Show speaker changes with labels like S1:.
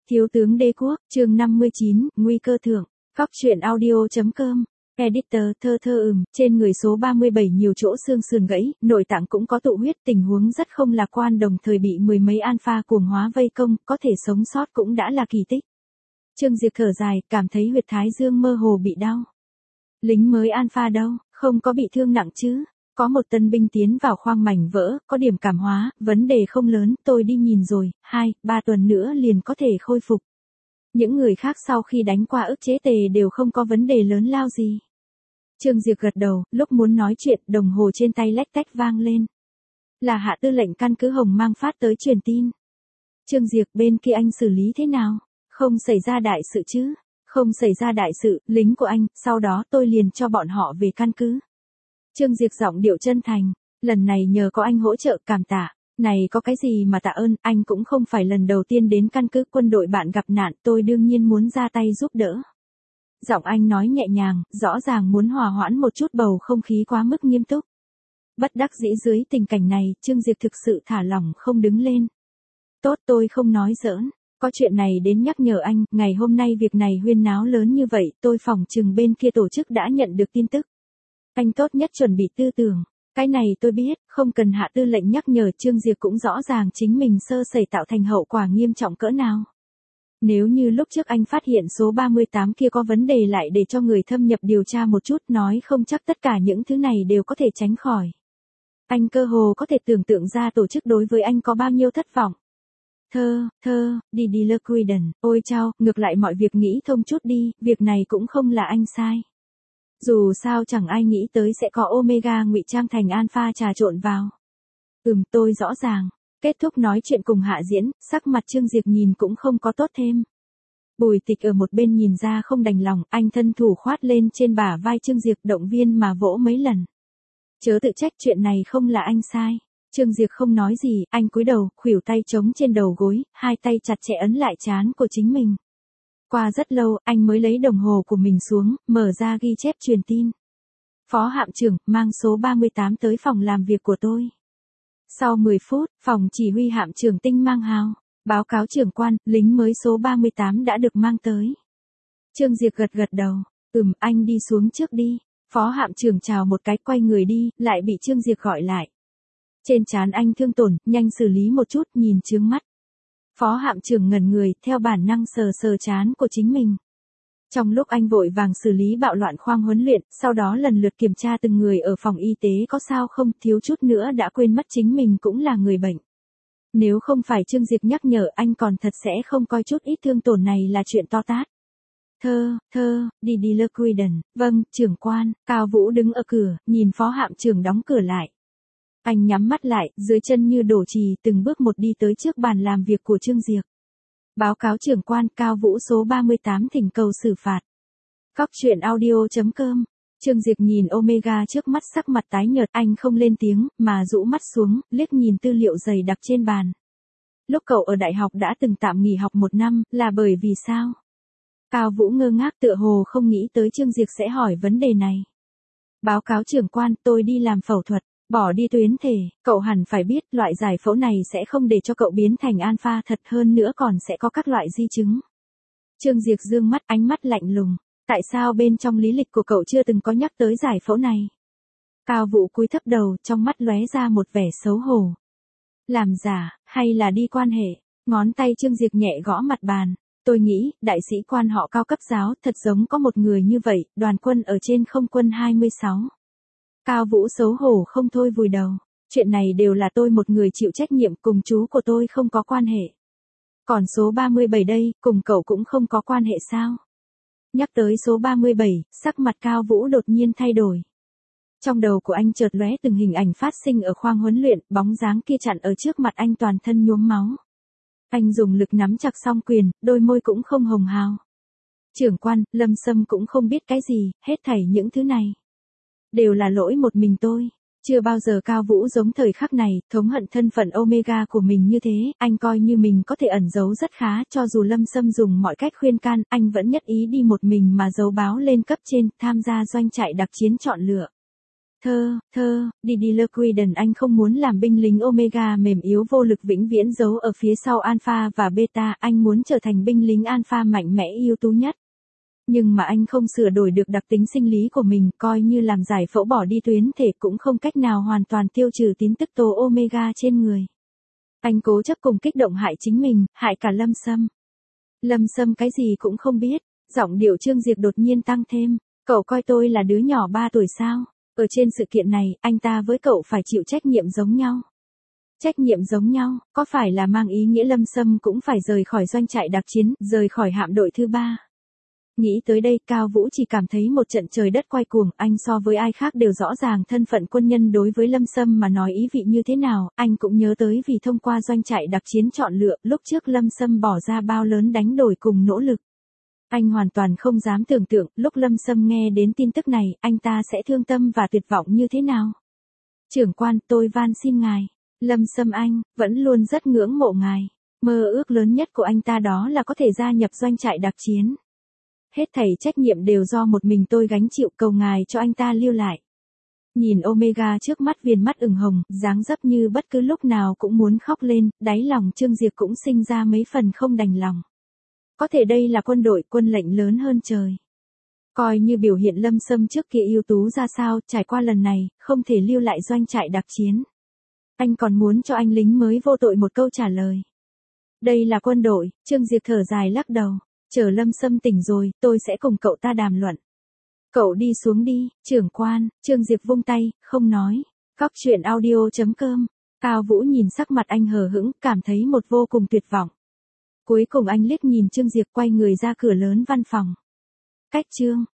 S1: Thiếu tướng đế quốc, chương 59, nguy cơ thượng. Góc truyện audio.com. Editor, trên người số 37 nhiều chỗ xương sườn gãy, nội tạng cũng có tụ huyết, tình huống rất không lạc quan, đồng thời bị mười mấy alpha cuồng hóa vây công, có thể sống sót cũng đã là kỳ tích. Trương Diệp thở dài, cảm thấy huyệt thái dương mơ hồ bị đau. Lính mới alpha đâu, không có bị thương nặng chứ? Có một tân binh tiến vào khoang mảnh vỡ, có điểm cảm hóa, vấn đề không lớn, tôi đi nhìn rồi, 2-3 tuần nữa liền có thể khôi phục. Những người khác sau khi đánh qua ức chế tề đều không có vấn đề lớn lao gì. Trương Diệp gật đầu, lúc muốn nói chuyện, đồng hồ trên tay lách tách vang lên. Là hạ tư lệnh căn cứ Hồng Mang phát tới truyền tin. Trương Diệp, bên kia anh xử lý thế nào? Không xảy ra đại sự chứ? Không xảy ra đại sự, lính của anh, sau đó tôi liền cho bọn họ về căn cứ. Trương Diệp giọng điệu chân thành, lần này nhờ có anh hỗ trợ, cảm tạ. Này có cái gì mà tạ ơn, anh cũng không phải lần đầu tiên đến căn cứ quân đội bạn gặp nạn, tôi đương nhiên muốn ra tay giúp đỡ. Giọng anh nói nhẹ nhàng, rõ ràng muốn hòa hoãn một chút bầu không khí quá mức nghiêm túc. Bất đắc dĩ dưới tình cảnh này, Trương Diệp thực sự thả lỏng không đứng lên. Tốt, tôi không nói giỡn, có chuyện này đến nhắc nhở anh, ngày hôm nay việc này huyên náo lớn như vậy, tôi phỏng chừng bên kia tổ chức đã nhận được tin tức. Anh tốt nhất chuẩn bị tư tưởng. Cái này tôi biết, không cần hạ tư lệnh nhắc nhở, Trương Diệp cũng rõ ràng chính mình sơ sẩy tạo thành hậu quả nghiêm trọng cỡ nào. Nếu như lúc trước anh phát hiện số 38 kia có vấn đề lại để cho người thâm nhập điều tra một chút, nói không chắc tất cả những thứ này đều có thể tránh khỏi. Anh cơ hồ có thể tưởng tượng ra tổ chức đối với anh có bao nhiêu thất vọng. Đi Lequiden, ôi chao, ngược lại mọi việc nghĩ thông chút đi, việc này cũng không là anh sai. Dù sao chẳng ai nghĩ tới sẽ có Omega ngụy trang thành Alpha trà trộn vào. Tôi rõ ràng. Kết thúc nói chuyện cùng Hạ Diễn, sắc mặt Trương Diệp nhìn cũng không có tốt thêm. Bùi Tịch ở một bên nhìn ra không đành lòng, anh thân thủ khoát lên trên bả vai Trương Diệp, động viên mà vỗ mấy lần. Chớ tự trách, chuyện này không là anh sai. Trương Diệp không nói gì, anh cúi đầu, khuỷu tay trống trên đầu gối, hai tay chặt chẽ ấn lại trán của chính mình. Qua rất lâu, anh mới lấy đồng hồ của mình xuống, mở ra ghi chép truyền tin. Phó hạm trưởng, mang số 38 tới phòng làm việc của tôi. Sau 10 phút, phòng chỉ huy hạm trưởng Tinh Mang Hào. Báo cáo trưởng quan, lính mới số 38 đã được mang tới. Trương Diệp gật đầu. Anh đi xuống trước đi. Phó hạm trưởng chào một cái quay người đi, lại bị Trương Diệp gọi lại. Trên trán anh thương tổn, nhanh xử lý một chút, nhìn chướng mắt. Phó hạm trưởng ngẩn người, theo bản năng sờ trán của chính mình. Trong lúc anh vội vàng xử lý bạo loạn khoang huấn luyện, sau đó lần lượt kiểm tra từng người ở phòng y tế có sao không, thiếu chút nữa đã quên mất chính mình cũng là người bệnh. Nếu không phải Trương Diệp nhắc nhở, anh còn thật sẽ không coi chút ít thương tổn này là chuyện to tát. Đi Lequiden, vâng, trưởng quan. Cao Vũ đứng ở cửa, nhìn phó hạm trưởng đóng cửa lại. Anh nhắm mắt lại, dưới chân như đổ chì, từng bước một đi tới trước bàn làm việc của Trương Diệp. Báo cáo trưởng quan, Cao Vũ số 38 thỉnh cầu xử phạt. Góc truyện audio.com. Trương Diệp nhìn Omega trước mắt, sắc mặt tái nhợt, anh không lên tiếng, mà rũ mắt xuống, liếc nhìn tư liệu dày đặc trên bàn. Lúc cậu ở đại học đã từng tạm nghỉ học 1 năm, là bởi vì sao? Cao Vũ ngơ ngác, tựa hồ không nghĩ tới Trương Diệp sẽ hỏi vấn đề này. Báo cáo trưởng quan, tôi đi làm phẫu thuật. Bỏ đi tuyến thể, cậu hẳn phải biết loại giải phẫu này sẽ không để cho cậu biến thành alpha, thật hơn nữa còn sẽ có các loại di chứng. Trương Diệp dương mắt, ánh mắt lạnh lùng. Tại sao bên trong lý lịch của cậu chưa từng có nhắc tới giải phẫu này? Cao Vũ cúi thấp đầu, trong mắt lóe ra một vẻ xấu hổ. Làm giả, hay là đi quan hệ? Ngón tay Trương Diệp nhẹ gõ mặt bàn. Tôi nghĩ, đại sĩ quan họ Cao cấp giáo, thật giống có một người như vậy, đoàn quân ở trên không quân 26. Cao Vũ xấu hổ không thôi vùi đầu. Chuyện này đều là tôi một người chịu trách nhiệm, cùng chú của tôi không có quan hệ. Còn số 37 đây, cùng cậu cũng không có quan hệ sao? Nhắc tới số 37, sắc mặt Cao Vũ đột nhiên thay đổi. Trong đầu của anh chợt lóe từng hình ảnh phát sinh ở khoang huấn luyện, bóng dáng kia chặn ở trước mặt anh toàn thân nhuốm máu. Anh dùng lực nắm chặt song quyền, đôi môi cũng không hồng hào. Trưởng quan, Lâm Sâm cũng không biết cái gì, hết thảy những thứ này đều là lỗi một mình tôi. Chưa bao giờ Cao Vũ giống thời khắc này, thống hận thân phận Omega của mình như thế, anh coi như mình có thể ẩn giấu rất khá, cho dù Lâm Sâm dùng mọi cách khuyên can, anh vẫn nhất ý đi một mình mà giấu báo lên cấp trên, tham gia doanh trại đặc chiến chọn lựa. Didier Quiden anh không muốn làm binh lính Omega mềm yếu vô lực vĩnh viễn giấu ở phía sau Alpha và Beta, anh muốn trở thành binh lính Alpha mạnh mẽ ưu tú nhất. Nhưng mà anh không sửa đổi được đặc tính sinh lý của mình, coi như làm giải phẫu bỏ đi tuyến thể cũng không cách nào hoàn toàn tiêu trừ tín tức tố Omega trên người. Anh cố chấp cùng kích động hại chính mình, hại cả Lâm Sâm. Lâm Sâm cái gì cũng không biết, giọng điệu Trương Diệp đột nhiên tăng thêm, cậu coi tôi là đứa nhỏ 3 tuổi sao? Ở trên sự kiện này, anh ta với cậu phải chịu trách nhiệm giống nhau. Trách nhiệm giống nhau, có phải là mang ý nghĩa Lâm Sâm cũng phải rời khỏi doanh trại đặc chiến, rời khỏi hạm đội thứ 3? Nghĩ tới đây, Cao Vũ chỉ cảm thấy một trận trời đất quay cuồng, anh so với ai khác đều rõ ràng thân phận quân nhân đối với Lâm Sâm mà nói ý vị như thế nào, anh cũng nhớ tới vì thông qua doanh trại đặc chiến chọn lựa, lúc trước Lâm Sâm bỏ ra bao lớn đánh đổi cùng nỗ lực. Anh hoàn toàn không dám tưởng tượng, lúc Lâm Sâm nghe đến tin tức này, anh ta sẽ thương tâm và tuyệt vọng như thế nào. Trưởng quan, tôi van xin ngài. Lâm Sâm anh, vẫn luôn rất ngưỡng mộ ngài. Mơ ước lớn nhất của anh ta đó là có thể gia nhập doanh trại đặc chiến. Hết thảy trách nhiệm đều do một mình tôi gánh chịu, cầu ngài cho anh ta lưu lại. Nhìn Omega trước mắt, viền mắt ửng hồng, dáng dấp như bất cứ lúc nào cũng muốn khóc lên, đáy lòng Trương Diệp cũng sinh ra mấy phần không đành lòng. Có thể đây là quân đội, quân lệnh lớn hơn trời. Coi như biểu hiện Lâm Sâm trước kia ưu tú ra sao, trải qua lần này, không thể lưu lại doanh trại đặc chiến. Anh còn muốn cho anh lính mới vô tội một câu trả lời. Đây là quân đội, Trương Diệp thở dài lắc đầu. Chờ Lâm Sâm tỉnh rồi, tôi sẽ cùng cậu ta đàm luận. Cậu đi xuống đi, trưởng quan. Trương Diệp vung tay, không nói. Góc truyện audio.com. Cao Vũ nhìn sắc mặt anh hờ hững, cảm thấy một vô cùng tuyệt vọng. Cuối cùng anh liếc nhìn Trương Diệp, quay người ra cửa lớn văn phòng. Cách chương